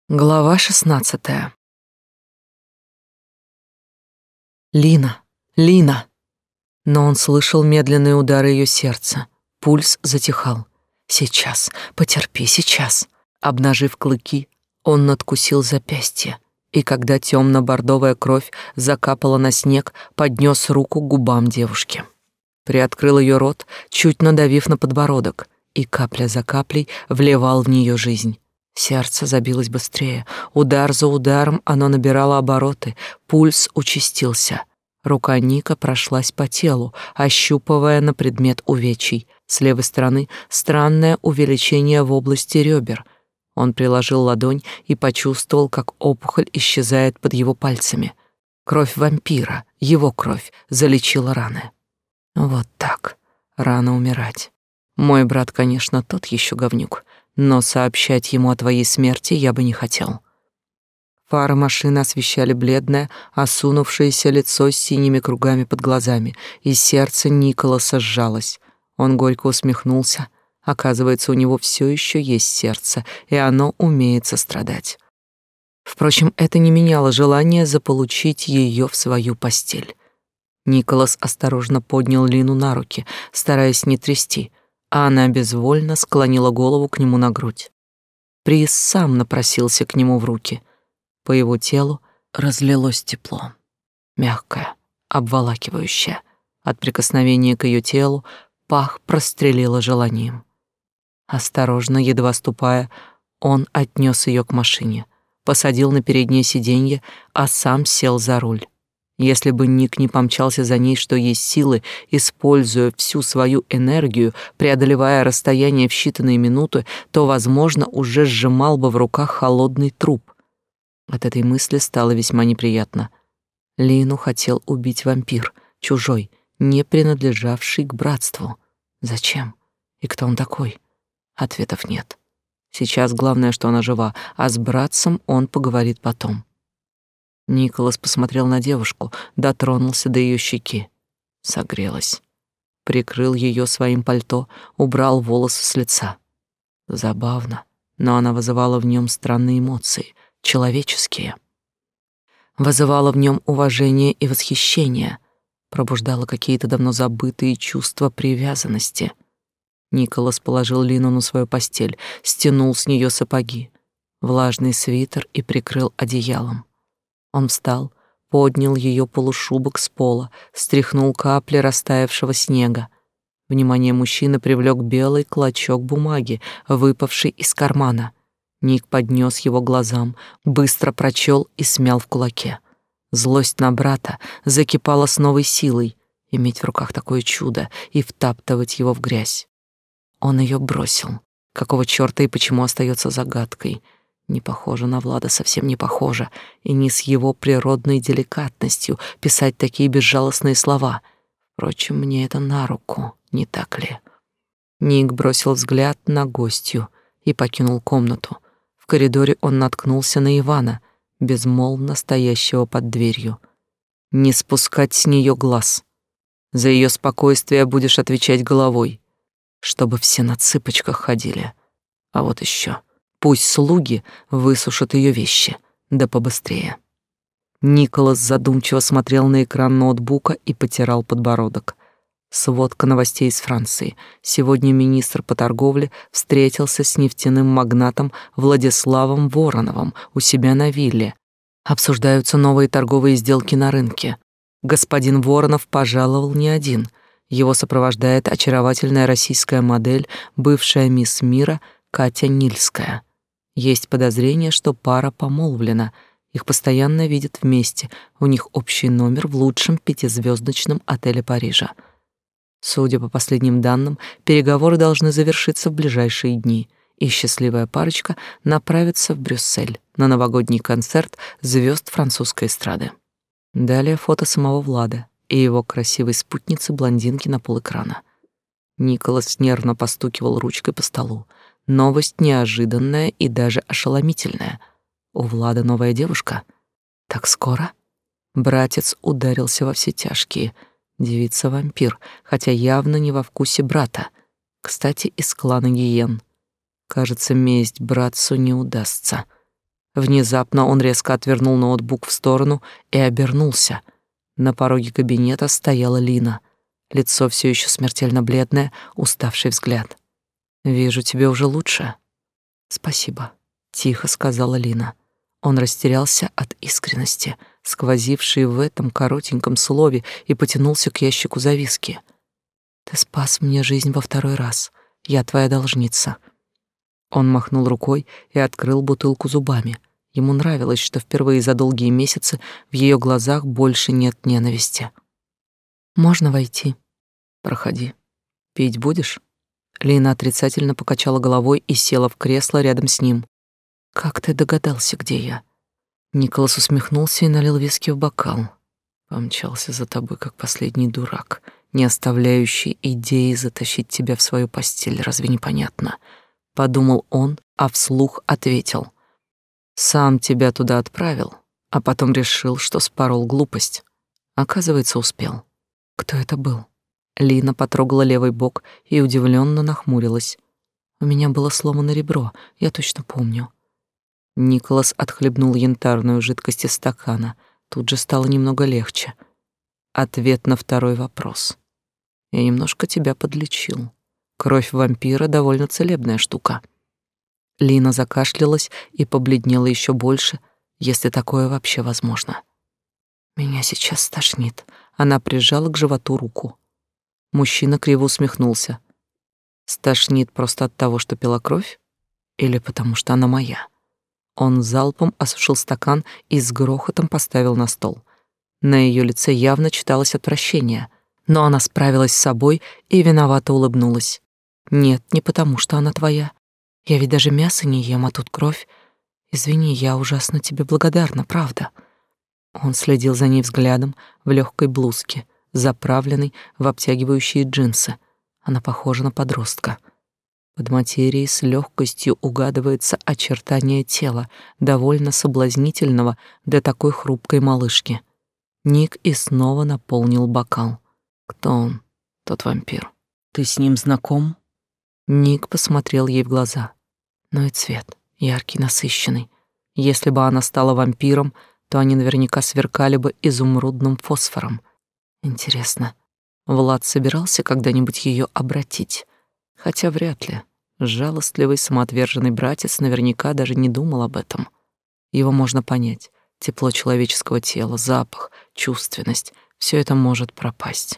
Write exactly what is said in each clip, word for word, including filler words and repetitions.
Глава шестнадцатая. Лина, Лина. Но он слышал медленные удары ее сердца. Пульс затихал. Сейчас, потерпи, сейчас. Обнажив клыки, он надкусил запястье, и когда темно-бордовая кровь закапала на снег, поднес руку к губам девушки. Приоткрыл ее рот, чуть надавив на подбородок, и капля за каплей вливал в нее жизнь. Сердце забилось быстрее. Удар за ударом оно набирало обороты. Пульс участился. Рука Ника прошлась по телу, ощупывая на предмет увечий. С левой стороны странное увеличение в области ребер. Он приложил ладонь и почувствовал, как опухоль исчезает под его пальцами. Кровь вампира, его кровь, залечила раны. Вот так. Рано умирать. Мой брат, конечно, тот еще говнюк, но сообщать ему о твоей смерти я бы не хотел. Фары машины освещали бледное, осунувшееся лицо с синими кругами под глазами, и сердце Николаса сжалось. Он горько усмехнулся. Оказывается, у него все еще есть сердце, и оно умеет сострадать. Впрочем, это не меняло желания заполучить ее в свою постель. Николас осторожно поднял Лину на руки, стараясь не трясти, а она безвольно склонила голову к нему на грудь. Приз сам напросился к нему в руки. По его телу разлилось тепло, мягкое, обволакивающее. От прикосновения к ее телу пах прострелило желанием. Осторожно, едва ступая, он отнес ее к машине, посадил на переднее сиденье, а сам сел за руль. Если бы Ник не помчался за ней, что есть силы, используя всю свою энергию, преодолевая расстояние в считанные минуты, то, возможно, уже сжимал бы в руках холодный труп. От этой мысли стало весьма неприятно. Лину хотел убить вампир, чужой, не принадлежавший к братству. Зачем? И кто он такой? Ответов нет. Сейчас главное, что она жива, а с братцем он поговорит потом. Николас посмотрел на девушку, дотронулся до ее щеки. Согрелась. Прикрыл ее своим пальто, убрал волосы с лица. Забавно, но она вызывала в нем странные эмоции, человеческие. Вызывала в нем уважение и восхищение, пробуждала какие-то давно забытые чувства привязанности. Николас положил Лину на свою постель, стянул с нее сапоги, влажный свитер и прикрыл одеялом. Он встал, поднял ее полушубок с пола, стряхнул капли растаявшего снега. Внимание мужчины привлек белый клочок бумаги, выпавший из кармана. Ник поднес его глазам, быстро прочел и смял в кулаке. Злость на брата закипала с новой силой. Иметь в руках такое чудо и втаптывать его в грязь. Он ее бросил. Какого черта и почему остается загадкой? Не похоже на Влада, совсем не похоже, и не с его природной деликатностью писать такие безжалостные слова. Впрочем, мне это на руку, не так ли? Ник бросил взгляд на гостью и покинул комнату. В коридоре он наткнулся на Ивана, безмолвно стоящего под дверью. Не спускать с нее глаз. За ее спокойствие будешь отвечать головой, чтобы все на цыпочках ходили. А вот еще. Пусть слуги высушат ее вещи, да побыстрее. Николас задумчиво смотрел на экран ноутбука и потирал подбородок. Сводка новостей из Франции. Сегодня министр по торговле встретился с нефтяным магнатом Владиславом Вороновым у себя на вилле. Обсуждаются новые торговые сделки на рынке. Господин Воронов пожаловал не один. Его сопровождает очаровательная российская модель, бывшая мисс мира Катя Нильская. Есть подозрение, что пара помолвлена. Их постоянно видят вместе. У них общий номер в лучшем пятизвездочном отеле Парижа. Судя по последним данным, переговоры должны завершиться в ближайшие дни, и счастливая парочка направится в Брюссель на новогодний концерт звезд французской эстрады. Далее фото самого Влада и его красивой спутницы-блондинки на полэкрана. Николас нервно постукивал ручкой по столу. Новость неожиданная и даже ошеломительная. У Влада новая девушка? Так скоро? Братец ударился во все тяжкие. Девица-вампир, хотя явно не во вкусе брата. Кстати, из клана Гиен. Кажется, месть братцу не удастся. Внезапно он резко отвернул ноутбук в сторону и обернулся. На пороге кабинета стояла Лина. Лицо все еще смертельно бледное, уставший взгляд. «Вижу, тебе уже лучше». «Спасибо», — тихо сказала Лина. Он растерялся от искренности, сквозившей в этом коротеньком слове, и потянулся к ящику за виски. «Ты спас мне жизнь во второй раз. Я твоя должница». Он махнул рукой и открыл бутылку зубами. Ему нравилось, что впервые за долгие месяцы в ее глазах больше нет ненависти. «Можно войти?» «Проходи. Пить будешь?» Лина отрицательно покачала головой и села в кресло рядом с ним. «Как ты догадался, где я?» Николас усмехнулся и налил виски в бокал. «Помчался за тобой, как последний дурак, не оставляющий идеи затащить тебя в свою постель. Разве не понятно?» Подумал он, а вслух ответил. «Сам тебя туда отправил, а потом решил, что спорол глупость. Оказывается, успел». «Кто это был?» Лина потрогала левый бок и удивленно нахмурилась. «У меня было сломано ребро, я точно помню». Николас отхлебнул янтарную жидкость из стакана. Тут же стало немного легче. Ответ на второй вопрос. «Я немножко тебя подлечил. Кровь вампира довольно целебная штука». Лина закашлялась и побледнела еще больше, если такое вообще возможно. «Меня сейчас стошнит». Она прижала к животу руку. Мужчина криво усмехнулся. «Стошнит просто от того, что пила кровь? Или потому что она моя?» Он залпом осушил стакан и с грохотом поставил на стол. На ее лице явно читалось отвращение, но она справилась с собой и виновато улыбнулась. «Нет, не потому что она твоя. Я ведь даже мясо не ем, а тут кровь. Извини, я ужасно тебе благодарна, правда». Он следил за ней взглядом в легкой блузке, заправленной в обтягивающие джинсы. Она похожа на подростка. Под материей с легкостью угадывается очертание тела, довольно соблазнительного для такой хрупкой малышки. Ник и снова наполнил бокал. «Кто он, тот вампир? Ты с ним знаком?» Ник посмотрел ей в глаза. Ну и цвет, яркий, насыщенный. Если бы она стала вампиром, то они наверняка сверкали бы изумрудным фосфором. Интересно, Влад собирался когда-нибудь ее обратить? Хотя вряд ли. Жалостливый, самоотверженный братец наверняка даже не думал об этом. Его можно понять. Тепло человеческого тела, запах, чувственность — все это может пропасть.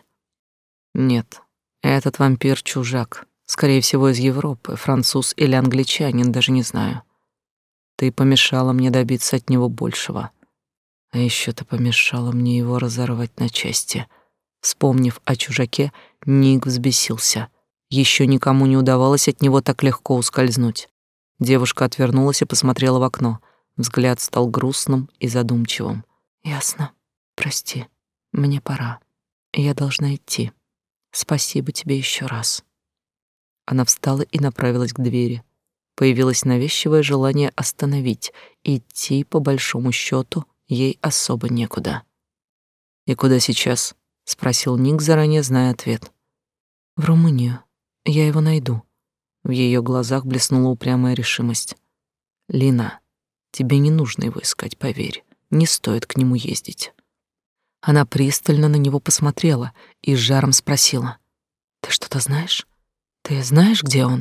Нет, этот вампир — чужак. Скорее всего, из Европы, француз или англичанин, даже не знаю. Ты помешала мне добиться от него большего. А еще ты помешала мне его разорвать на части. Вспомнив о чужаке, Ник взбесился. Еще никому не удавалось от него так легко ускользнуть. Девушка отвернулась и посмотрела в окно. Взгляд стал грустным и задумчивым. «Ясно. Прости. Мне пора. Я должна идти. Спасибо тебе еще раз». Она встала и направилась к двери. Появилось навязчивое желание остановить. Идти, по большому счету, ей особо некуда. «И куда сейчас?» — спросил Ник, заранее зная ответ. «В Румынию. Я его найду». В ее глазах блеснула упрямая решимость. «Лина, тебе не нужно его искать, поверь. Не стоит к нему ездить». Она пристально на него посмотрела и с жаром спросила: «Ты что-то знаешь? Ты знаешь, где он?»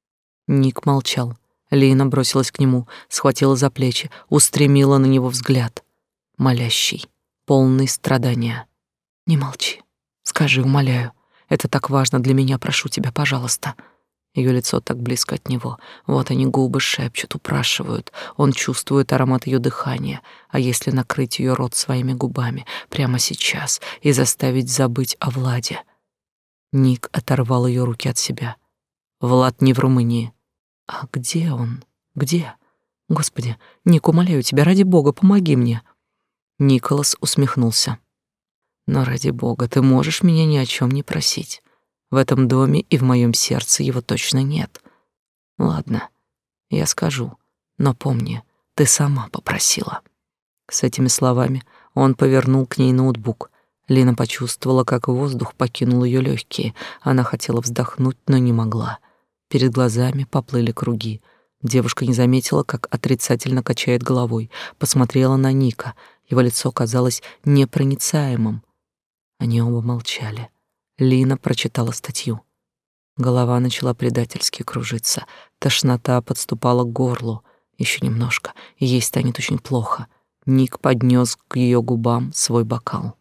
Ник молчал. Лина бросилась к нему, схватила за плечи, устремила на него взгляд. Молящий, полный страдания. «Не молчи. Скажи, умоляю. Это так важно для меня, прошу тебя, пожалуйста». Ее лицо так близко от него. Вот они губы шепчут, упрашивают. Он чувствует аромат ее дыхания. А если накрыть ее рот своими губами прямо сейчас и заставить забыть о Владе? Ник оторвал ее руки от себя. Влад не в Румынии. А где он? Где? Господи, Ник, умоляю тебя, ради бога, помоги мне. Николас усмехнулся. Но ради бога, ты можешь меня ни о чем не просить. В этом доме и в моем сердце его точно нет. Ладно, я скажу, но помни, ты сама попросила. С этими словами он повернул к ней ноутбук. Лина почувствовала, как воздух покинул ее легкие. Она хотела вздохнуть, но не могла. Перед глазами поплыли круги. Девушка не заметила, как отрицательно качает головой, посмотрела на Ника. Его лицо казалось непроницаемым. Они оба молчали. Лина прочитала статью. Голова начала предательски кружиться, тошнота подступала к горлу. Еще немножко, и ей станет очень плохо. Ник поднес к ее губам свой бокал.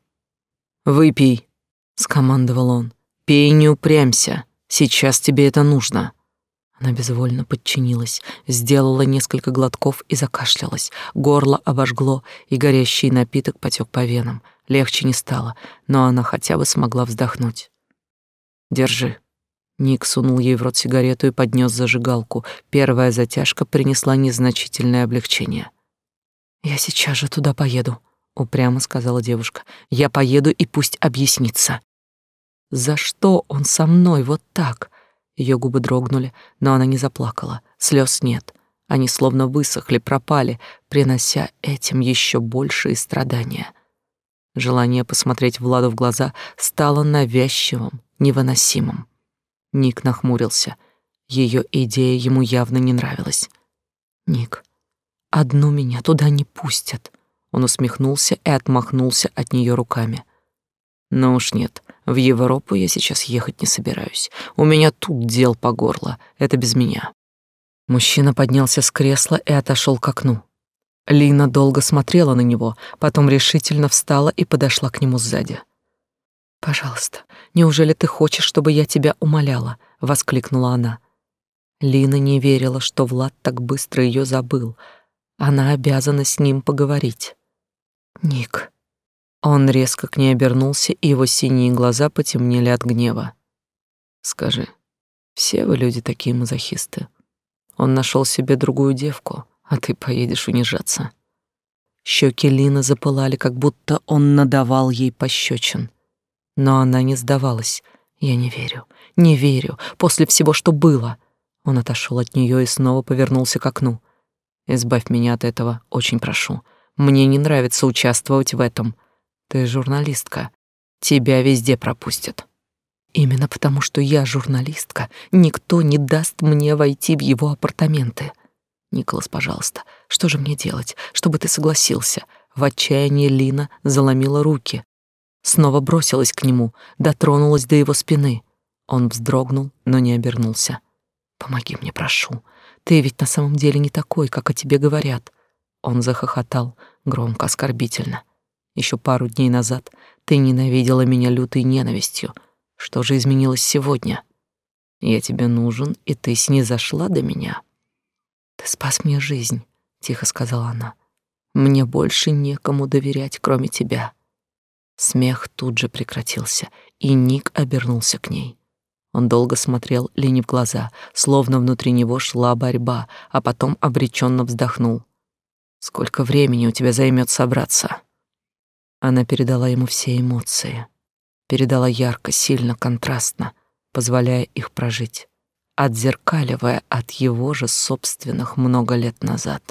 «Выпей», — скомандовал он. «Пей, не упрямься. Сейчас тебе это нужно». Она безвольно подчинилась, сделала несколько глотков и закашлялась. Горло обожгло, и горящий напиток потек по венам. Легче не стало, но она хотя бы смогла вздохнуть. «Держи». Ник сунул ей в рот сигарету и поднес зажигалку. Первая затяжка принесла незначительное облегчение. «Я сейчас же туда поеду», — упрямо сказала девушка. «Я поеду, и пусть объяснится». «За что он со мной вот так?» Ее губы дрогнули, но она не заплакала. Слез нет. Они словно высохли, пропали, принося этим еще большие страдания. Желание посмотреть Владу в глаза стало навязчивым, невыносимым. Ник нахмурился. Ее идея ему явно не нравилась. «Ник, одну меня туда не пустят». Он усмехнулся и отмахнулся от нее руками. «Ну уж нет, в Европу я сейчас ехать не собираюсь. У меня тут дел по горло, это без меня». Мужчина поднялся с кресла и отошел к окну. Лина долго смотрела на него, потом решительно встала и подошла к нему сзади. «Пожалуйста, неужели ты хочешь, чтобы я тебя умоляла?» — воскликнула она. Лина не верила, что Влад так быстро ее забыл. Она обязана с ним поговорить. «Ник». Он резко к ней обернулся, и его синие глаза потемнели от гнева. «Скажи, все вы люди такие мазохисты? Он нашел себе другую девку, а ты поедешь унижаться». Щеки Лины запылали, как будто он надавал ей пощечин. Но она не сдавалась. «Я не верю, не верю, после всего, что было». Он отошел от нее и снова повернулся к окну. «Избавь меня от этого, очень прошу. Мне не нравится участвовать в этом. Ты журналистка. Тебя везде пропустят». «Именно потому, что я журналистка, никто не даст мне войти в его апартаменты. Николас, пожалуйста, что же мне делать, чтобы ты согласился?» В отчаянии Лина заломила руки. Снова бросилась к нему, дотронулась до его спины. Он вздрогнул, но не обернулся. «Помоги мне, прошу. Ты ведь на самом деле не такой, как о тебе говорят». Он захохотал, громко, оскорбительно. «Еще пару дней назад ты ненавидела меня лютой ненавистью. Что же изменилось сегодня? Я тебе нужен, и ты снизошла до меня». «Ты спас мне жизнь», — тихо сказала она. «Мне больше некому доверять, кроме тебя». Смех тут же прекратился, и Ник обернулся к ней. Он долго смотрел Лине в глаза, словно внутри него шла борьба, а потом обреченно вздохнул. «Сколько времени у тебя займет собраться?» Она передала ему все эмоции. Передала ярко, сильно, контрастно, позволяя их прожить, отзеркаливая от его же собственных много лет назад.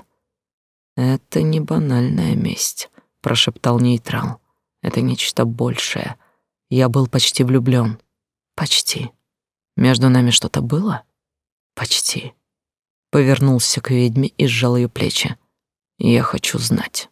«Это не банальная месть», — прошептал нейтрал. «Это нечто большее. Я был почти влюблён. Почти. Между нами что-то было? Почти». Повернулся к ведьме и сжал её плечи. «Я хочу знать».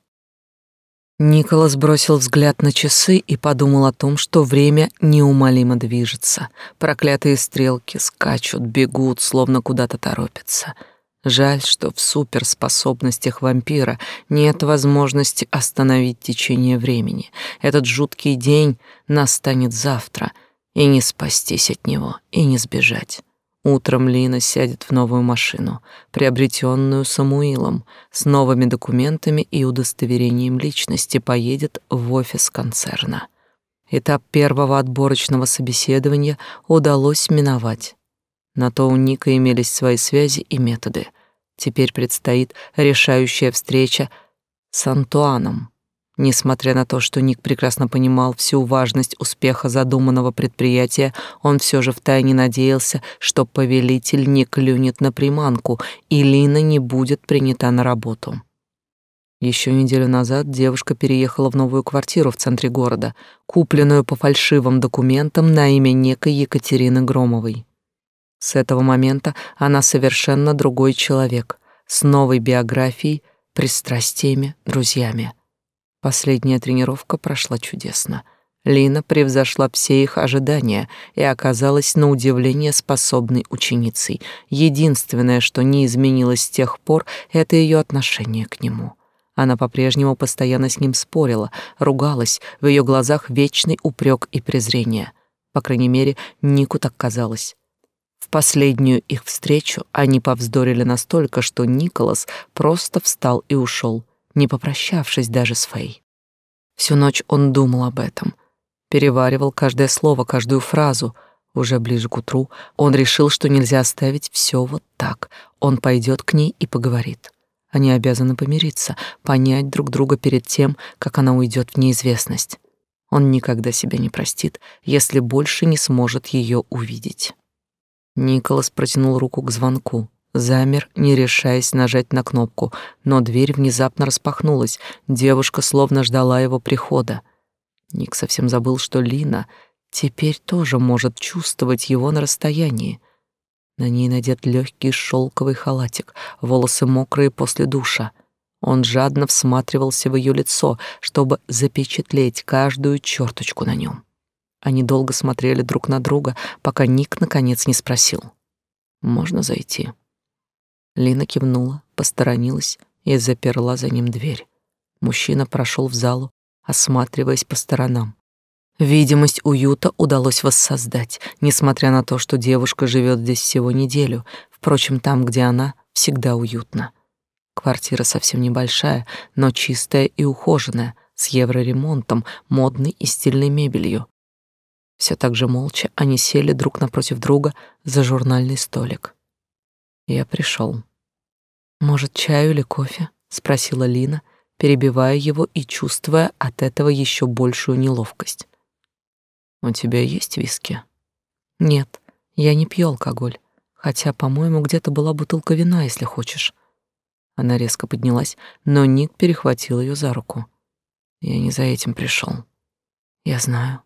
Николас бросил взгляд на часы и подумал о том, что время неумолимо движется. Проклятые стрелки скачут, бегут, словно куда-то торопятся. Жаль, что в суперспособностях вампира нет возможности остановить течение времени. Этот жуткий день настанет завтра, и не спастись от него, и не сбежать. Утром Лина сядет в новую машину, приобретенную Самуилом, с новыми документами и удостоверением личности поедет в офис концерна. Этап первого отборочного собеседования удалось миновать. На то у Ника имелись свои связи и методы. Теперь предстоит решающая встреча с Антуаном. Несмотря на то, что Ник прекрасно понимал всю важность успеха задуманного предприятия, он все же втайне надеялся, что повелитель не клюнет на приманку, и Лина не будет принята на работу. Еще неделю назад девушка переехала в новую квартиру в центре города, купленную по фальшивым документам на имя некой Екатерины Громовой. С этого момента она совершенно другой человек, с новой биографией, пристрастиями, друзьями. Последняя тренировка прошла чудесно. Лина превзошла все их ожидания и оказалась на удивление способной ученицей. Единственное, что не изменилось с тех пор, это ее отношение к нему. Она по-прежнему постоянно с ним спорила, ругалась, в ее глазах вечный упрек и презрение. По крайней мере, Нику так казалось. В последнюю их встречу они повздорили настолько, что Николас просто встал и ушел, не попрощавшись даже с Фэй. Всю ночь он думал об этом, переваривал каждое слово, каждую фразу. Уже ближе к утру он решил, что нельзя оставить все вот так. Он пойдет к ней и поговорит. Они обязаны помириться, понять друг друга перед тем, как она уйдет в неизвестность. Он никогда себя не простит, если больше не сможет ее увидеть. Николас протянул руку к звонку, замер, не решаясь нажать на кнопку, но дверь внезапно распахнулась, девушка словно ждала его прихода. Ник совсем забыл, что Лина теперь тоже может чувствовать его на расстоянии. На ней надет легкий шелковый халатик, волосы мокрые после душа. Он жадно всматривался в ее лицо, чтобы запечатлеть каждую черточку на нем. Они долго смотрели друг на друга, пока Ник наконец не спросил: «Можно зайти?» Лина кивнула, посторонилась и заперла за ним дверь. Мужчина прошел в залу, осматриваясь по сторонам. Видимость уюта удалось воссоздать, несмотря на то, что девушка живет здесь всего неделю. Впрочем, там, где она, всегда уютно. Квартира совсем небольшая, но чистая и ухоженная, с евроремонтом, модной и стильной мебелью. Все так же молча они сели друг напротив друга за журнальный столик. Я пришел. «Может, чаю или кофе?» — спросила Лина, перебивая его и чувствуя от этого еще большую неловкость. «У тебя есть виски?» «Нет, я не пью алкоголь, хотя, по-моему, где-то была бутылка вина, если хочешь». Она резко поднялась, но Ник перехватил ее за руку. «Я не за этим пришел. Я знаю».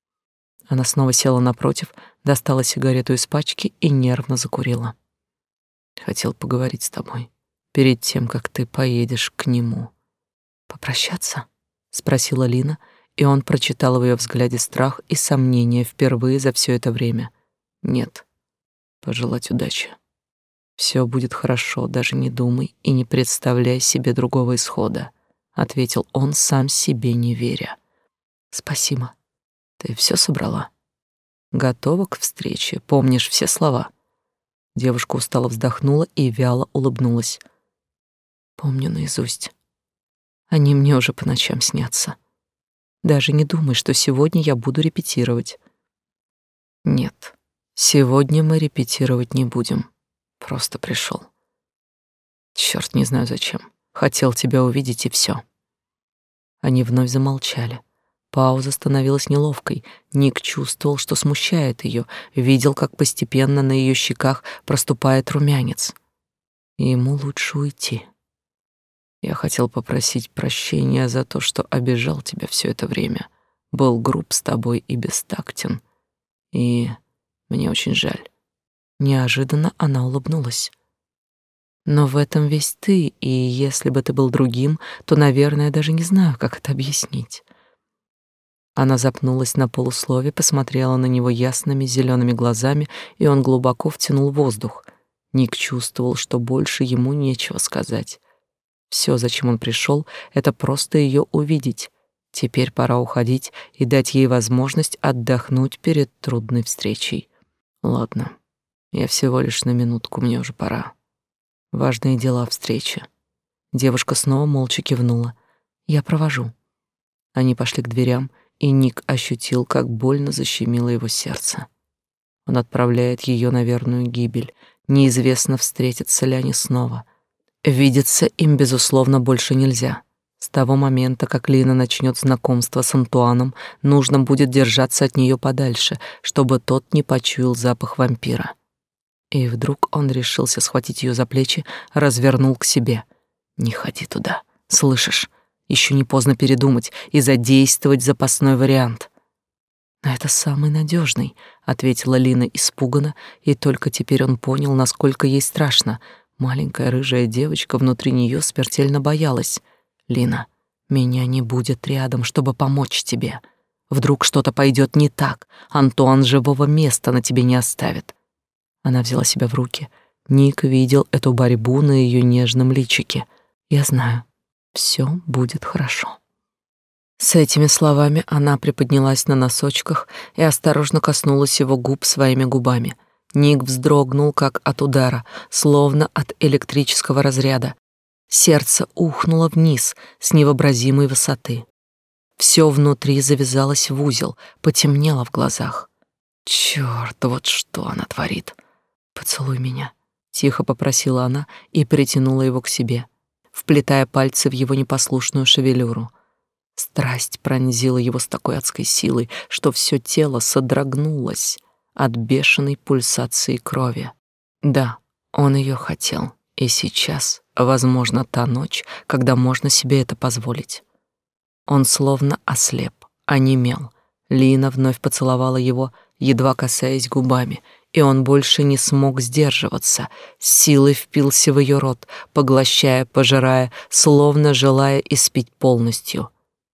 Она снова села напротив, достала сигарету из пачки и нервно закурила. «Хотел поговорить с тобой перед тем, как ты поедешь к нему». «Попрощаться?» — спросила Лина, и он прочитал в ее взгляде страх и сомнение впервые за все это время. «Нет, пожелать удачи. Все будет хорошо, даже не думай и не представляй себе другого исхода», — ответил он, сам себе не веря. «Спасибо. Ты все собрала? Готова к встрече? Помнишь все слова?» Девушка устало вздохнула и вяло улыбнулась. «Помню наизусть. Они мне уже по ночам снятся. Даже не думай, что сегодня я буду репетировать». «Нет, сегодня мы репетировать не будем. Просто пришел. Черт, не знаю зачем. Хотел тебя увидеть, и все». Они вновь замолчали. Пауза становилась неловкой. Ник чувствовал, что смущает ее, видел, как постепенно на ее щеках проступает румянец. Ему лучше уйти. «Я хотел попросить прощения за то, что обижал тебя все это время, был груб с тобой и бестактен. И мне очень жаль». Неожиданно она улыбнулась. «Но в этом весь ты, и если бы ты был другим, то, наверное, даже не знаю, как это объяснить». Она запнулась на полуслове, посмотрела на него ясными зелеными глазами, и он глубоко втянул воздух. Ник чувствовал, что больше ему нечего сказать. Все, зачем он пришел, это просто ее увидеть. Теперь пора уходить и дать ей возможность отдохнуть перед трудной встречей. «Ладно, я всего лишь на минутку, мне уже пора. Важные дела встречи». Девушка снова молча кивнула. «Я провожу». Они пошли к дверям, и Ник ощутил, как больно защемило его сердце. Он отправляет ее на верную гибель. Неизвестно, встретятся ли они снова. Видеться им, безусловно, больше нельзя. С того момента, как Лина начнет знакомство с Антуаном, нужно будет держаться от нее подальше, чтобы тот не почуял запах вампира. И вдруг он решился схватить ее за плечи, развернул к себе. «Не ходи туда, слышишь? Еще не поздно передумать и задействовать запасной вариант». Но это самый надежный, ответила Лина испуганно, и только теперь он понял, насколько ей страшно. Маленькая рыжая девочка внутри нее смертельно боялась. Лина, меня не будет рядом, чтобы помочь тебе. Вдруг что-то пойдет не так. Антуан живого места на тебе не оставит. Она взяла себя в руки. Ник видел эту борьбу на ее нежном личике. Я знаю, все будет хорошо. С этими словами она приподнялась на носочках и осторожно коснулась его губ своими губами. Ник вздрогнул, как от удара, словно от электрического разряда. Сердце ухнуло вниз с невообразимой высоты. Все внутри завязалось в узел, потемнело в глазах. Черт, вот что она творит. «Поцелуй меня», — тихо попросила она и притянула его к себе, вплетая пальцы в его непослушную шевелюру. Страсть пронзила его с такой адской силой, что все тело содрогнулось от бешеной пульсации крови. Да, он ее хотел, и сейчас, возможно, та ночь, когда можно себе это позволить. Он словно ослеп, онемел. Лина вновь поцеловала его, едва касаясь губами, и он больше не смог сдерживаться, с силой впился в ее рот, поглощая, пожирая, словно желая испить полностью.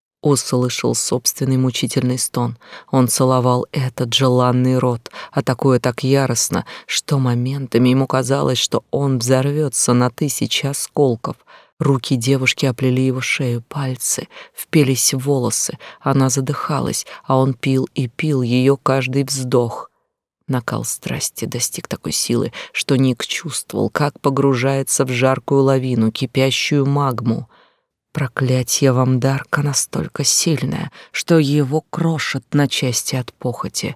Услышал собственный мучительный стон. Он целовал этот желанный рот, атакуя так яростно, что моментами ему казалось, что он взорвется на тысячи осколков. Руки девушки оплели его шею, пальцы впились в волосы. Она задыхалась, а он пил и пил ее каждый вздох. Накал страсти достиг такой силы, что Ник чувствовал, как погружается в жаркую лавину, кипящую магму. Проклятье вамдарка настолько сильное, что его крошит на части от похоти.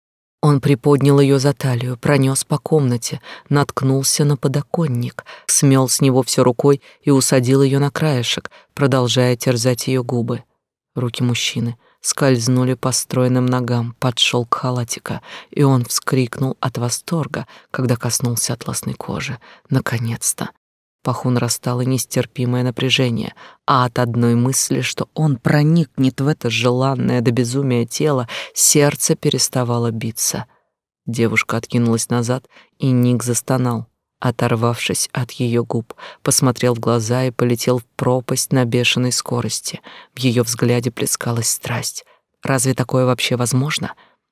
Он приподнял ее за талию, пронес по комнате, наткнулся на подоконник, смел с него все рукой и усадил ее на краешек, продолжая терзать ее губы. Руки мужчины скользнули по стройным ногам под шелк халатика, и он вскрикнул от восторга, когда коснулся атласной кожи. Наконец-то! Паху нарастало нестерпимое напряжение, а от одной мысли, что он проникнет в это желанное до безумия тело, сердце переставало биться. Девушка откинулась назад, и Ник застонал, оторвавшись от ее губ, посмотрел в глаза и полетел в пропасть на бешеной скорости. В ее взгляде плескалась страсть. Разве такое вообще возможно?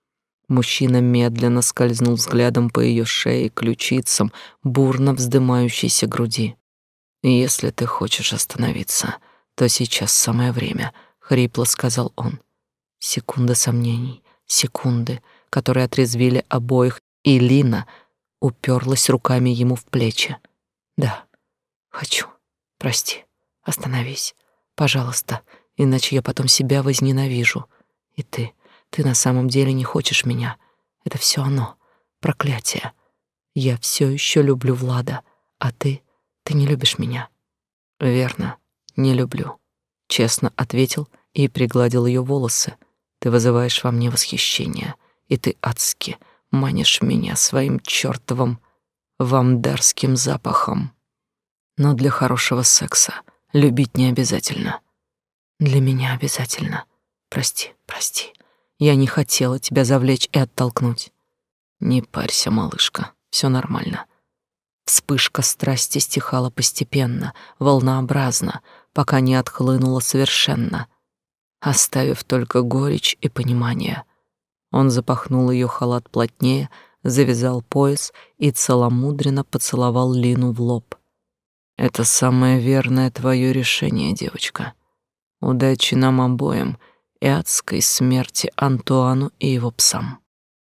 Мужчина медленно скользнул взглядом по ее шее, ключицам, бурно вздымающейся груди. «Если ты хочешь остановиться, то сейчас самое время», — хрипло сказал он. Секунда сомнений, секунды, которые отрезвили обоих, и Лина уперлась руками ему в плечи. «Да, хочу. Прости. Остановись. Пожалуйста, иначе я потом себя возненавижу. И ты, ты на самом деле не хочешь меня. Это все оно, проклятие. Я все еще люблю Влада, а ты... Ты не любишь меня». «Верно, не люблю», — честно ответил и пригладил ее волосы. «Ты вызываешь во мне восхищение, и ты адски манишь меня своим чертовым вамдарским запахом. Но для хорошего секса любить не обязательно». «Для меня обязательно. Прости, прости. Я не хотела тебя завлечь и оттолкнуть». «Не парься, малышка, все нормально». Вспышка страсти стихала постепенно, волнообразно, пока не отхлынула совершенно, оставив только горечь и понимание. Он запахнул ее халат плотнее, завязал пояс и целомудренно поцеловал Лину в лоб. «Это самое верное твое решение, девочка. Удачи нам обоим и адской смерти Антуану и его псам.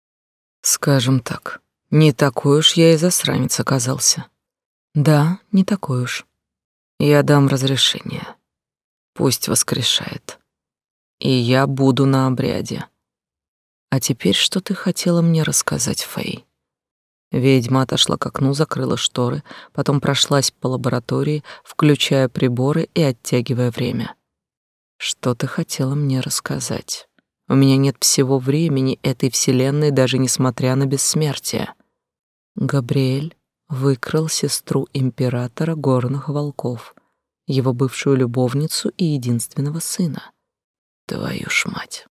Скажем так, не такой уж я и засранец оказался. Да, не такой уж. Я дам разрешение. Пусть воскрешает. И я буду на обряде. А теперь что ты хотела мне рассказать, Фэй?» Ведьма отошла к окну, закрыла шторы, потом прошлась по лаборатории, включая приборы и оттягивая время. «Что ты хотела мне рассказать? У меня нет всего времени этой вселенной, даже несмотря на бессмертие». Габриэль выкрал сестру императора горных волков, его бывшую любовницу и единственного сына. Твою ж мать.